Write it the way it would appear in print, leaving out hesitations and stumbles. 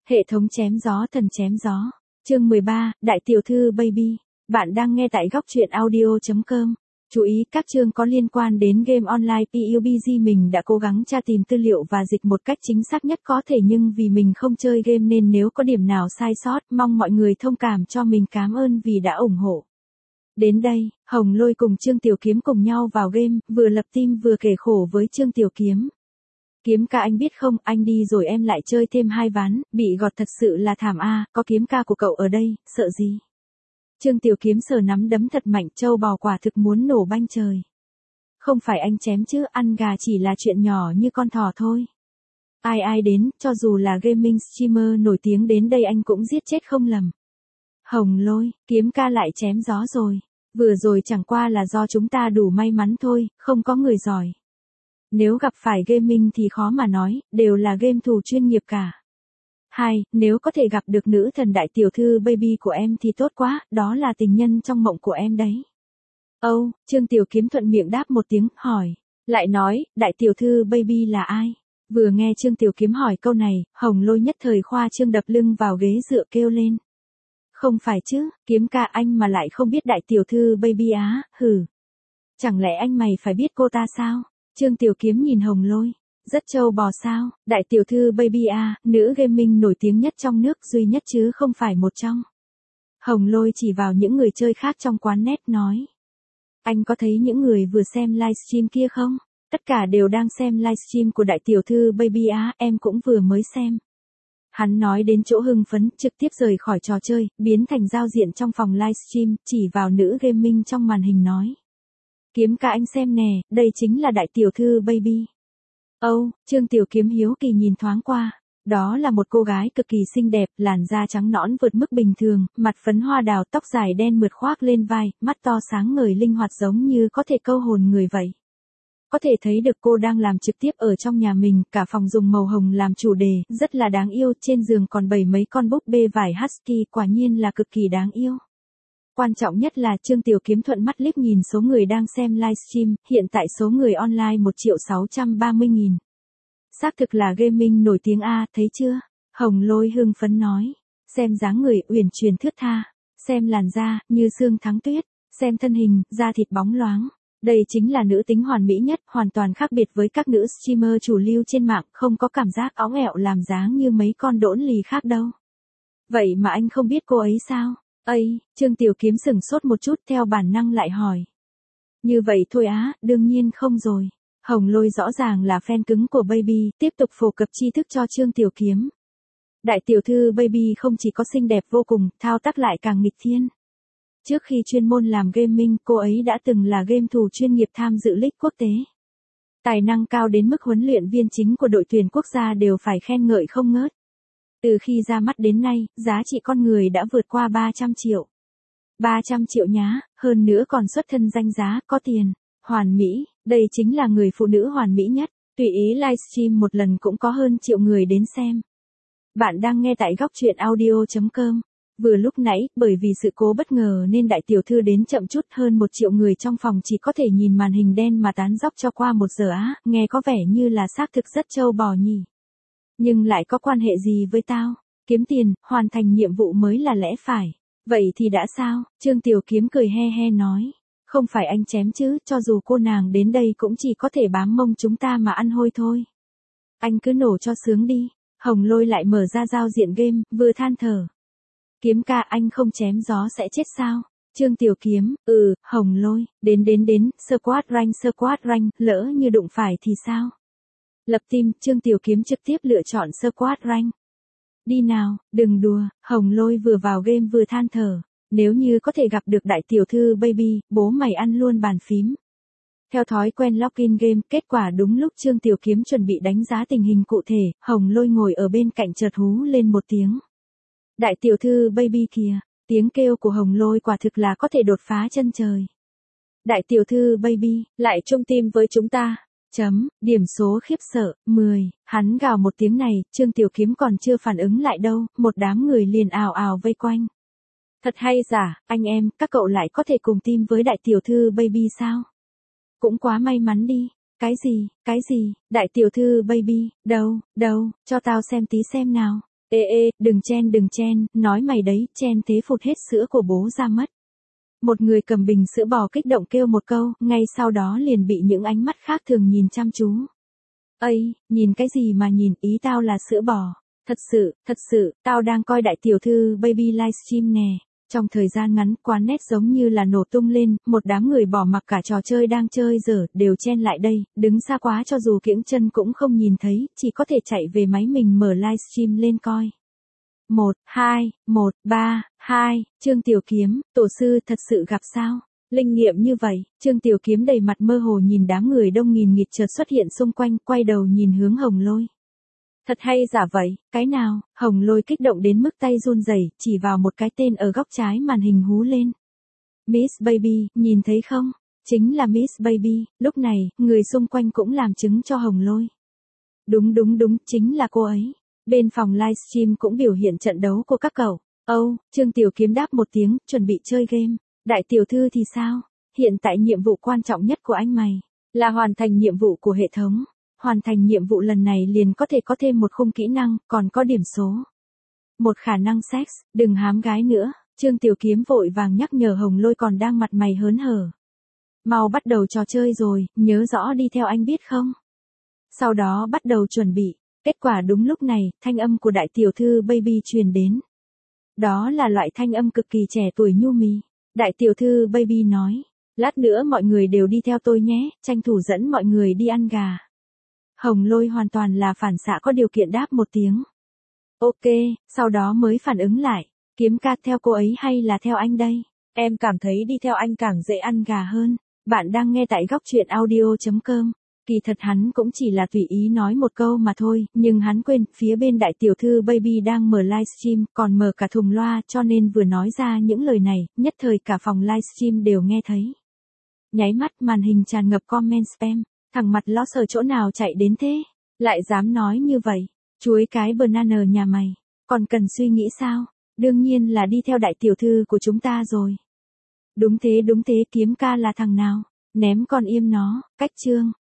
Hệ thống chém gió thần chém gió. Chương 13, Đại tiểu thư Baby. Bạn đang nghe tại góc truyện audio.com. Chú ý, các chương có liên quan đến game online PUBG mình đã cố gắng tra tìm tư liệu và dịch một cách chính xác nhất có thể, nhưng vì mình không chơi game nên nếu có điểm nào sai sót, mong mọi người thông cảm cho mình. Cảm ơn vì đã ủng hộ. Đến đây, Hồng Lôi cùng Trương Tiểu Kiếm cùng nhau vào game, vừa lập team vừa kể khổ với Trương Tiểu Kiếm. Kiếm ca anh biết không, anh đi rồi em lại chơi thêm 2 ván, bị gọt thật sự là thảm a, có kiếm ca của cậu ở đây, sợ gì. Trương Tiểu Kiếm sờ nắm đấm thật mạnh, trâu bò quả thực muốn nổ banh trời. Không phải anh chém chứ, ăn gà chỉ là chuyện nhỏ như con thỏ thôi. Ai đến, cho dù là gaming streamer nổi tiếng đến đây anh cũng giết chết không lầm. Hồng Lôi, kiếm ca lại chém gió rồi. Vừa rồi chẳng qua là do chúng ta đủ may mắn thôi, không có người giỏi. Nếu gặp phải gaming thì khó mà nói, đều là game thủ chuyên nghiệp cả. Nếu có thể gặp được nữ thần đại tiểu thư Baby của em thì tốt quá, đó là tình nhân trong mộng của em đấy. Trương Tiểu Kiếm thuận miệng đáp một tiếng, hỏi. Lại nói, đại tiểu thư Baby là ai? Vừa nghe Trương Tiểu Kiếm hỏi câu này, Hồng Lôi nhất thời khoa trương đập lưng vào ghế dựa kêu lên. Không phải chứ, Kiếm ca anh mà lại không biết đại tiểu thư Baby á, hừ. Chẳng lẽ anh mày phải biết cô ta sao? Trương Tiểu Kiếm nhìn Hồng Lôi. Rất trâu bò sao, đại tiểu thư Baby à, nữ gaming nổi tiếng nhất trong nước, duy nhất chứ không phải một trong. Hồng Lôi chỉ vào những người chơi khác trong quán net nói. Anh có thấy những người vừa xem livestream kia không? Tất cả đều đang xem livestream của đại tiểu thư Baby á, em cũng vừa mới xem. Hắn nói đến chỗ hưng phấn, trực tiếp rời khỏi trò chơi, biến thành giao diện trong phòng livestream, chỉ vào nữ gaming trong màn hình nói. Kiếm ca anh xem nè, đây chính là đại tiểu thư Baby. Trương Tiểu Kiếm hiếu kỳ nhìn thoáng qua. Đó là một cô gái cực kỳ xinh đẹp, làn da trắng nõn vượt mức bình thường, mặt phấn hoa đào, tóc dài đen mượt khoác lên vai, mắt to sáng ngời linh hoạt giống như có thể câu hồn người vậy. Có thể thấy được cô đang làm trực tiếp ở trong nhà mình, cả phòng dùng màu hồng làm chủ đề, rất là đáng yêu, trên giường còn bày mấy con búp bê vải husky, quả nhiên là cực kỳ đáng yêu. Quan trọng nhất là Trương Tiểu Kiếm thuận mắt liếc nhìn số người đang xem livestream, hiện tại số người online 1.630.000. Xác thực là gaming nổi tiếng a, thấy chưa? Hồng Lôi hưng phấn nói. Xem dáng người uyển chuyển thướt tha, xem làn da như sương thắng tuyết, xem thân hình, da thịt bóng loáng. Đây chính là nữ tính hoàn mỹ nhất, hoàn toàn khác biệt với các nữ streamer chủ lưu trên mạng, không có cảm giác óng ẹo làm dáng như mấy con đỗn lì khác đâu. Vậy mà anh không biết cô ấy sao? Trương Tiểu Kiếm sửng sốt một chút, theo bản năng lại hỏi. Như vậy thôi á, đương nhiên không rồi. Hồng Lôi rõ ràng là fan cứng của Baby, tiếp tục phổ cập tri thức cho Trương Tiểu Kiếm. Đại tiểu thư Baby không chỉ có xinh đẹp vô cùng, thao tác lại càng nghịch thiên. Trước khi chuyên môn làm gaming, cô ấy đã từng là game thủ chuyên nghiệp tham dự league quốc tế. Tài năng cao đến mức huấn luyện viên chính của đội tuyển quốc gia đều phải khen ngợi không ngớt. Từ khi ra mắt đến nay, giá trị con người đã vượt qua 300 triệu. 300 triệu nhá, hơn nữa còn xuất thân danh giá, có tiền, hoàn mỹ, đây chính là người phụ nữ hoàn mỹ nhất, tùy ý livestream một lần cũng có hơn triệu người đến xem. Bạn đang nghe tại góc truyện audio.com. Vừa lúc nãy, bởi vì sự cố bất ngờ nên đại tiểu thư đến chậm chút, hơn 1 triệu người trong phòng chỉ có thể nhìn màn hình đen mà tán dóc cho qua 1 giờ á, nghe có vẻ như là xác thực rất trâu bò nhỉ. Nhưng lại có quan hệ gì với tao? Kiếm tiền, hoàn thành nhiệm vụ mới là lẽ phải. Vậy thì đã sao? Trương Tiểu Kiếm cười he he nói. Không phải anh chém chứ, cho dù cô nàng đến đây cũng chỉ có thể bám mông chúng ta mà ăn hôi thôi. Anh cứ nổ cho sướng đi. Hồng Lôi lại mở ra giao diện game, vừa than thở. Kiếm ca anh không chém gió sẽ chết sao? Trương Tiểu Kiếm, Hồng Lôi, đến, squad rank, lỡ như đụng phải thì sao? Lập team, Trương Tiểu Kiếm trực tiếp lựa chọn squad rank. Đi nào, đừng đùa, Hồng Lôi vừa vào game vừa than thở. Nếu như có thể gặp được đại tiểu thư Baby, bố mày ăn luôn bàn phím. Theo thói quen login game, kết quả đúng lúc Trương Tiểu Kiếm chuẩn bị đánh giá tình hình cụ thể, Hồng Lôi ngồi ở bên cạnh chợt hú lên một tiếng. Đại tiểu thư Baby kìa, tiếng kêu của Hồng Lôi quả thực là có thể đột phá chân trời. Đại tiểu thư Baby, lại chung team với chúng ta. Điểm số khiếp sợ, 10, hắn gào một tiếng này, Trương Tiểu Kiếm còn chưa phản ứng lại đâu, một đám người liền ào ào vây quanh. Thật hay giả, anh em, các cậu lại có thể cùng team với đại tiểu thư Baby sao? Cũng quá may mắn đi. Cái gì, đại tiểu thư Baby, đâu, cho tao xem tí xem nào. Ê, đừng chen, nói mày đấy, chen thế phụt hết sữa của bố ra mất. Một người cầm bình sữa bò kích động kêu một câu, ngay sau đó liền bị những ánh mắt khác thường nhìn chăm chú. Ây, nhìn cái gì mà nhìn, ý tao là sữa bò. Thật sự, tao đang coi đại tiểu thư baby livestream nè. Trong thời gian ngắn, quán net giống như là nổ tung lên, một đám người bỏ mặc cả trò chơi đang chơi dở, đều chen lại đây, đứng xa quá cho dù kiễng chân cũng không nhìn thấy, chỉ có thể chạy về máy mình mở livestream lên coi. 1, 2, 1, 3, 2, Trương Tiểu Kiếm, tổ sư thật sự gặp sao? Linh nghiệm như vậy, Trương Tiểu Kiếm đầy mặt mơ hồ nhìn đám người đông nghìn nghịt chợt xuất hiện xung quanh, quay đầu nhìn hướng Hồng Lôi. Thật hay giả vậy, cái nào? Hồng Lôi kích động đến mức tay run rẩy, chỉ vào một cái tên ở góc trái màn hình hú lên. Miss Baby, nhìn thấy không? Chính là Miss Baby, lúc này, người xung quanh cũng làm chứng cho Hồng Lôi. Đúng, chính là cô ấy. Bên phòng livestream cũng biểu hiện trận đấu của các cậu. Trương Tiểu Kiếm đáp một tiếng, chuẩn bị chơi game. Đại tiểu thư thì sao? Hiện tại nhiệm vụ quan trọng nhất của anh mày là hoàn thành nhiệm vụ của hệ thống. Hoàn thành nhiệm vụ lần này liền có thể có thêm một khung kỹ năng, còn có điểm số. Một khả năng sex, đừng hám gái nữa. Trương Tiểu Kiếm vội vàng nhắc nhở Hồng Lôi còn đang mặt mày hớn hở. Mau bắt đầu trò chơi rồi, nhớ rõ đi theo anh biết không? Sau đó bắt đầu chuẩn bị. Kết quả đúng lúc này, thanh âm của đại tiểu thư Baby truyền đến. Đó là loại thanh âm cực kỳ trẻ tuổi nhu mì. Đại tiểu thư Baby nói, lát nữa mọi người đều đi theo tôi nhé, tranh thủ dẫn mọi người đi ăn gà. Hồng Lôi hoàn toàn là phản xạ có điều kiện đáp một tiếng. Ok, sau đó mới phản ứng lại, Kiếm ca theo cô ấy hay là theo anh đây? Em cảm thấy đi theo anh càng dễ ăn gà hơn. Bạn đang nghe tại góc truyện audio.com. Kỳ thật hắn cũng chỉ là tùy ý nói một câu mà thôi, nhưng hắn quên, phía bên đại tiểu thư Baby đang mở livestream, còn mở cả thùng loa, cho nên vừa nói ra những lời này, nhất thời cả phòng livestream đều nghe thấy. Nháy mắt màn hình tràn ngập comment spam, thằng mặt ló sờ chỗ nào chạy đến thế, lại dám nói như vậy, chuối cái banana nhà mày, còn cần suy nghĩ sao, đương nhiên là đi theo đại tiểu thư của chúng ta rồi. Đúng thế, Kiếm ca là thằng nào, ném con im nó, cách chương.